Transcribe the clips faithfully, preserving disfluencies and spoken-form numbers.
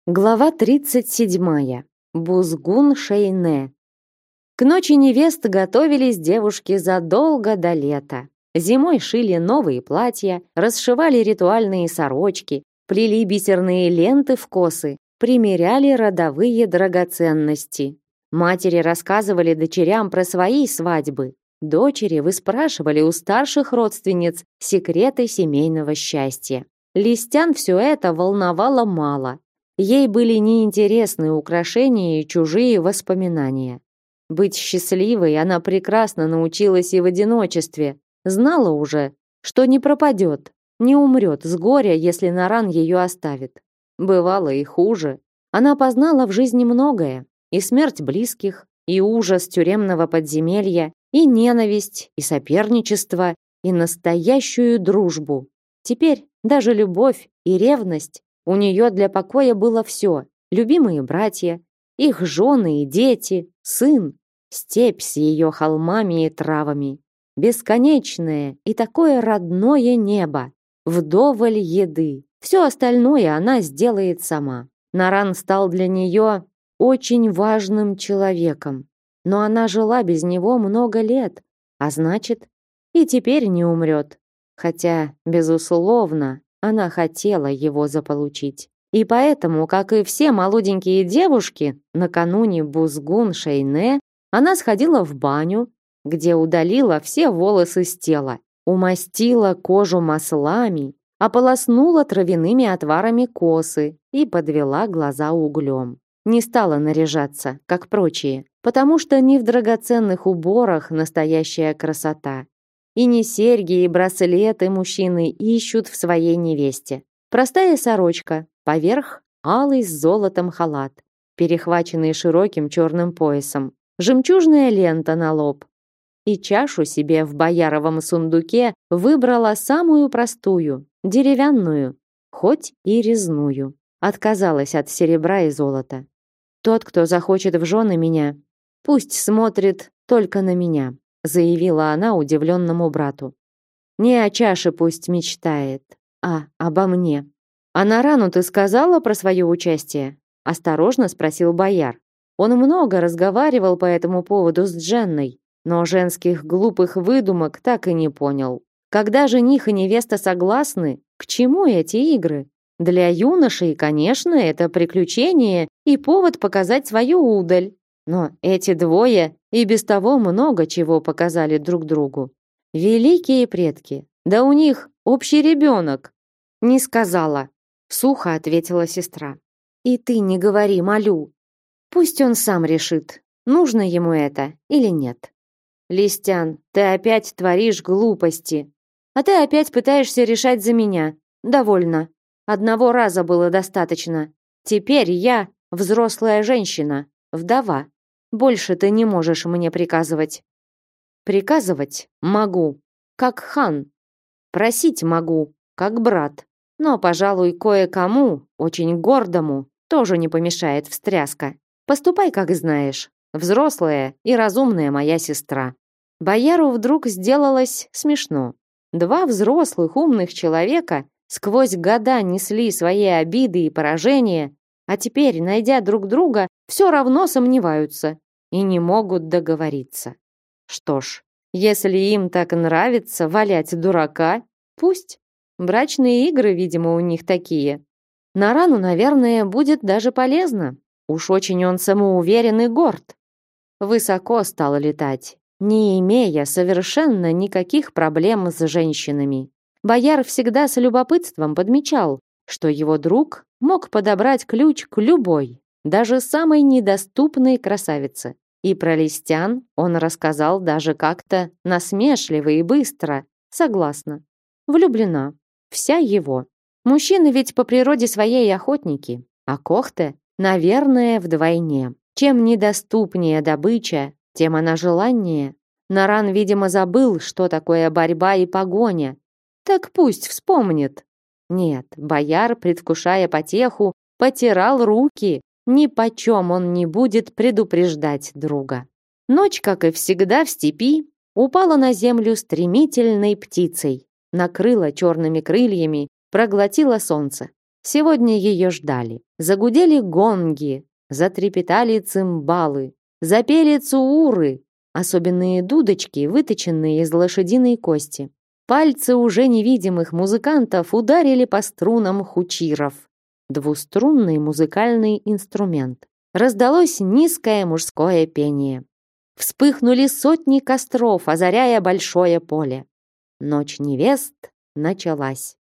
Глава тридцать седьмая. Бузгун Шейне. К ночи невест готовились девушки задолго до лета. Зимой шили новые платья, расшивали ритуальные сорочки, плели бисерные ленты в косы, примеряли родовые драгоценности. Матери рассказывали дочерям про свои свадьбы. Дочери выспрашивали у старших родственниц секреты семейного счастья. Листян все это волновало мало. Ей были неинтересны украшения и чужие воспоминания. Быть счастливой она прекрасно научилась и в одиночестве. Знала уже, что не пропадет, не умрет с горя, если Наран ее оставит. Бывало и хуже. Она познала в жизни многое. И смерть близких, и ужас тюремного подземелья, и ненависть, и соперничество, и настоящую дружбу. Теперь даже любовь и ревность. У нее для покоя было все: любимые братья, их жены и дети, сын, степь с ее холмами и травами, бесконечное и такое родное небо, вдоволь еды. Все остальное она сделает сама. Наран стал для нее очень важным человеком, но она жила без него много лет, а значит, и теперь не умрет. Хотя, безусловно, она хотела его заполучить. И поэтому, как и все молоденькие девушки, накануне Бузгун Шейне она сходила в баню, где удалила все волосы с тела, умастила кожу маслами, ополоснула травяными отварами косы и подвела глаза углем. Не стала наряжаться, как прочие, потому что не в драгоценных уборах настоящая красота. И не серьги и браслеты мужчины ищут в своей невесте. Простая сорочка, поверх алый с золотом халат, перехваченный широким черным поясом, жемчужная лента на лоб. И чашу себе в бояровом сундуке выбрала самую простую, деревянную, хоть и резную. Отказалась от серебра и золота. Тот, кто захочет в жены меня, пусть смотрит только на меня, заявила она удивленному брату. Не о чаше пусть мечтает, а обо мне. А Нарану ты сказала про свое участие? Осторожно спросил бояр. Он много разговаривал по этому поводу с Дженной, но женских глупых выдумок так и не понял. Когда жених и невеста согласны, к чему эти игры? Для юношей, конечно, это приключение и повод показать свою удаль. Но эти двое и без того много чего показали друг другу. Великие предки, да у них общий ребенок. Не сказала, сухо ответила сестра. И ты не говори, молю. Пусть он сам решит, нужно ему это или нет. Листян, ты опять творишь глупости. А ты опять пытаешься решать за меня. Довольно. Одного раза было достаточно. Теперь я взрослая женщина, вдова. Больше ты не можешь мне приказывать. Приказывать могу, как хан. Просить могу, как брат. Но, пожалуй, кое-кому, очень гордому, тоже не помешает встряска. Поступай, как знаешь. Взрослая и разумная моя сестра. Бояру вдруг сделалось смешно. Два взрослых умных человека сквозь года несли свои обиды и поражения, а теперь, найдя друг друга, все равно сомневаются и не могут договориться. Что ж, если им так нравится валять дурака, пусть. Брачные игры, видимо, у них такие. Нарану, наверное, будет даже полезно. Уж очень он самоуверен и горд. Высоко стал летать, не имея совершенно никаких проблем с женщинами. Бояр всегда с любопытством подмечал, что его друг мог подобрать ключ к любой, даже самой недоступной красавице. И про Листян он рассказал даже как-то насмешливо и быстро. Согласна. Влюблена. Вся его. Мужчины ведь по природе своей охотники, а Кохте, наверное, вдвойне. Чем недоступнее добыча, тем она желаннее. Наран, видимо, забыл, что такое борьба и погоня. Так пусть вспомнит. Нет, бояр, предвкушая потеху, потирал руки. Ни почем он не будет предупреждать друга. Ночь, как и всегда в степи, упала на землю стремительной птицей, накрыла черными крыльями, проглотила солнце. Сегодня ее ждали. Загудели гонги, затрепетали цимбалы, запели цууры, особенные дудочки, выточенные из лошадиной кости. Пальцы уже невидимых музыкантов ударили по струнам хучиров. Двуструнный музыкальный инструмент. Раздалось низкое мужское пение. Вспыхнули сотни костров, озаряя большое поле. Ночь невест началась.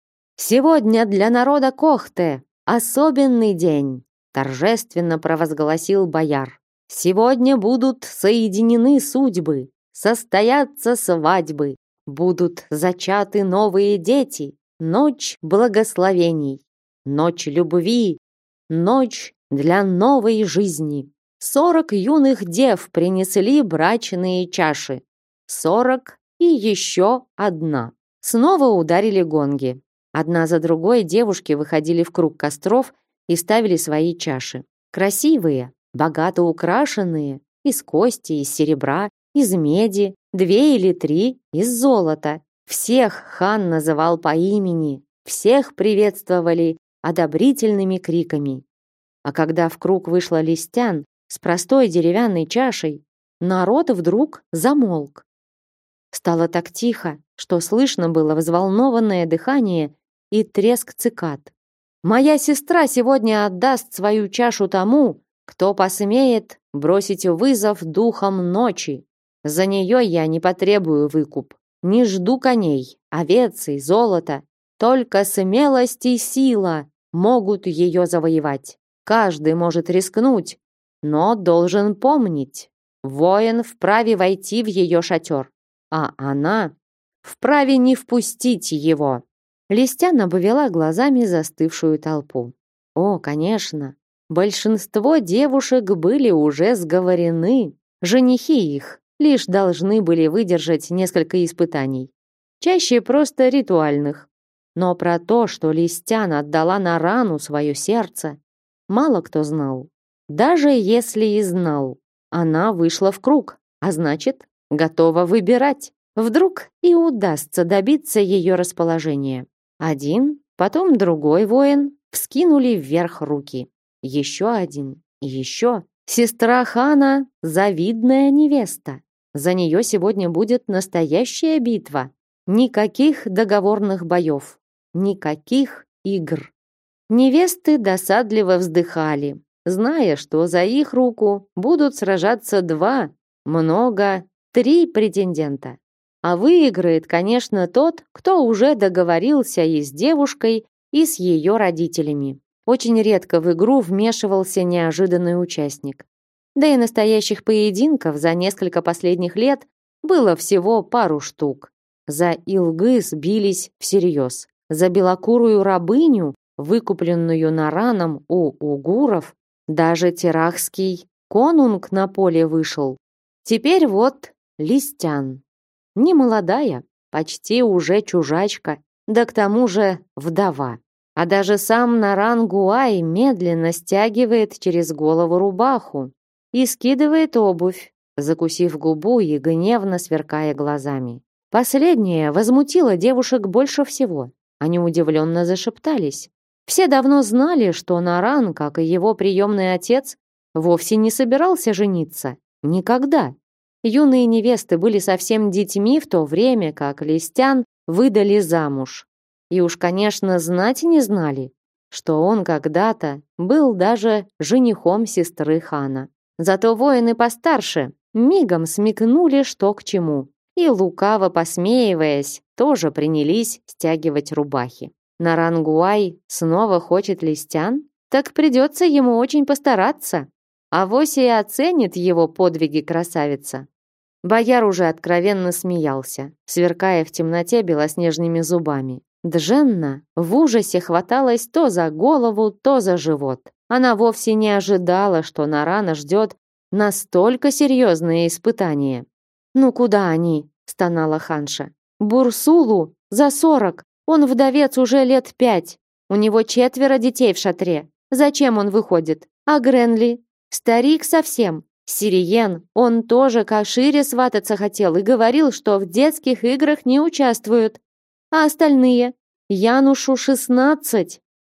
«Сегодня для народа Кохте особенный день», торжественно провозгласил бояр. «Сегодня будут соединены судьбы, состоятся свадьбы, будут зачаты новые дети, ночь благословений, ночь любви, ночь для новой жизни. Сорок юных дев принесли брачные чаши. Сорок и еще одна». Снова ударили гонги. Одна за другой девушки выходили в круг костров и ставили свои чаши. Красивые, богато украшенные, из кости, из серебра, из меди, две или три из золота. Всех хан называл по имени, всех приветствовали одобрительными криками. А когда в круг вышла Листян с простой деревянной чашей, народ вдруг замолк. Стало так тихо, что слышно было взволнованное дыхание и треск цикад. «Моя сестра сегодня отдаст свою чашу тому, кто посмеет бросить вызов духам ночи. За нее я не потребую выкуп, не жду коней, овец и золота. Только смелость и сила могут ее завоевать. Каждый может рискнуть, но должен помнить, воин вправе войти в ее шатер, а она вправе не впустить его». Листян обвела глазами застывшую толпу. О, конечно, большинство девушек были уже сговорены. Женихи их лишь должны были выдержать несколько испытаний. Чаще просто ритуальных. Но про то, что Листян отдала на рану свое сердце, мало кто знал. Даже если и знал, она вышла в круг, а значит, готова выбирать. Вдруг и удастся добиться ее расположения. Один, потом другой воин вскинули вверх руки. Еще один, еще. Сестра хана — завидная невеста. За нее сегодня будет настоящая битва. Никаких договорных боев, никаких игр. Невесты досадливо вздыхали, зная, что за их руку будут сражаться два, много, три претендента. А выиграет, конечно, тот, кто уже договорился и с девушкой, и с ее родителями. Очень редко в игру вмешивался неожиданный участник. Да и настоящих поединков за несколько последних лет было всего пару штук. За Илгыз бились всерьез. За белокурую рабыню, выкупленную нараном у угуров, даже терахский конунг на поле вышел. Теперь вот Листян. Не молодая, почти уже чужачка, да к тому же вдова. А даже сам Наран-Гуай медленно стягивает через голову рубаху и скидывает обувь, закусив губу и гневно сверкая глазами. Последнее возмутило девушек больше всего. Они удивленно зашептались. Все давно знали, что Наран, как и его приемный отец, вовсе не собирался жениться. Никогда. Юные невесты были совсем детьми в то время, как Листян выдали замуж. И уж, конечно, знать не знали, что он когда-то был даже женихом сестры хана. Зато воины постарше мигом смекнули, что к чему, и, лукаво посмеиваясь, тоже принялись стягивать рубахи. Наран-Гуай снова хочет Листян? Так придется ему очень постараться. Авось и оценит его подвиги красавица. Бояр уже откровенно смеялся, сверкая в темноте белоснежными зубами. Дженна в ужасе хваталась то за голову, то за живот. Она вовсе не ожидала, что Нарана ждет настолько серьезное испытание. «Ну куда они?» — стонала ханша. «Бурсулу за сорок. Он вдовец уже лет пять. У него четверо детей в шатре. Зачем он выходит? А Гренли? Старик совсем. Сириен, он тоже к Ашире свататься хотел и говорил, что в детских играх не участвуют. А остальные? Янушу шестнадцать.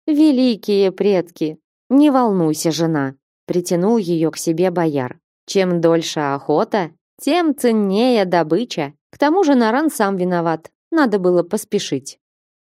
Великие предки! Не волнуйся, жена, притянул ее к себе бояр. Чем дольше охота, тем ценнее добыча. К тому же Наран сам виноват. Надо было поспешить.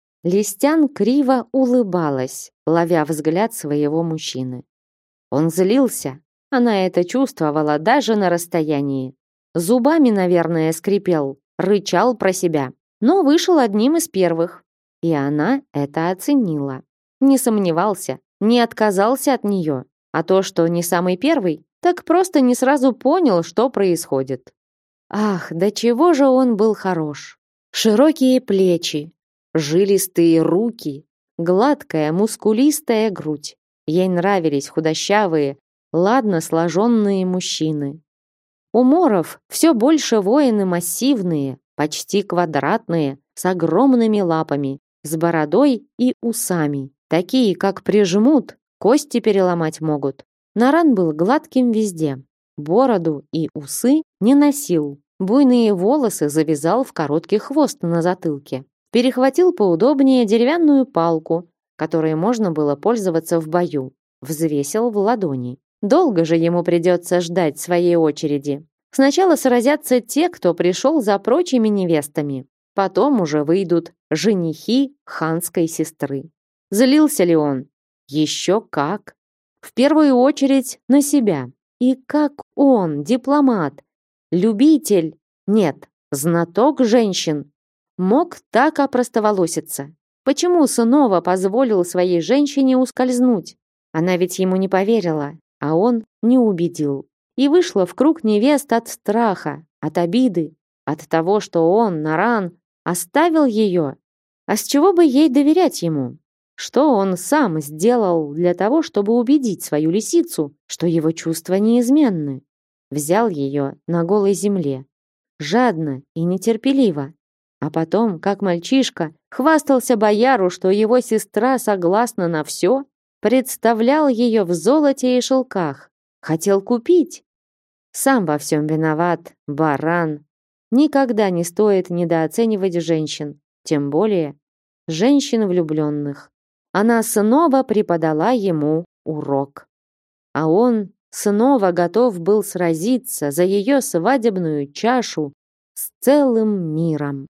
Листян криво улыбалась, ловя взгляд своего мужчины. Он злился. Она это чувствовала даже на расстоянии. Зубами, наверное, скрипел, рычал про себя, но вышел одним из первых. И она это оценила. Не сомневался, не отказался от нее. А то, что не самый первый, так просто не сразу понял, что происходит. Ах, до чего же он был хорош. Широкие плечи, жилистые руки, гладкая, мускулистая грудь. Ей нравились худощавые, ладно сложенные мужчины. У моров все больше воины массивные, почти квадратные, с огромными лапами, с бородой и усами. Такие, как прижмут, кости переломать могут. Наран был гладким везде. Бороду и усы не носил. Буйные волосы завязал в короткий хвост на затылке. Перехватил поудобнее деревянную палку, которой можно было пользоваться в бою. Взвесил в ладони. Долго же ему придется ждать своей очереди. Сначала сразятся те, кто пришел за прочими невестами. Потом уже выйдут женихи ханской сестры. Злился ли он? Еще как. В первую очередь на себя. И как он, дипломат, любитель, нет, знаток женщин, мог так опростоволоситься? Почему снова позволил своей женщине ускользнуть? Она ведь ему не поверила, а он не убедил. И вышла в круг невест от страха, от обиды, от того, что он, Наран, оставил ее. А с чего бы ей доверять ему? Что он сам сделал для того, чтобы убедить свою лисицу, что его чувства неизменны? Взял ее на голой земле, жадно и нетерпеливо. А потом, как мальчишка, хвастался бояру, что его сестра согласна на все, представлял ее в золоте и шелках, хотел купить. Сам во всем виноват, баран. Никогда не стоит недооценивать женщин, тем более женщин влюбленных. Она снова преподала ему урок. А он снова готов был сразиться за ее свадебную чашу с целым миром.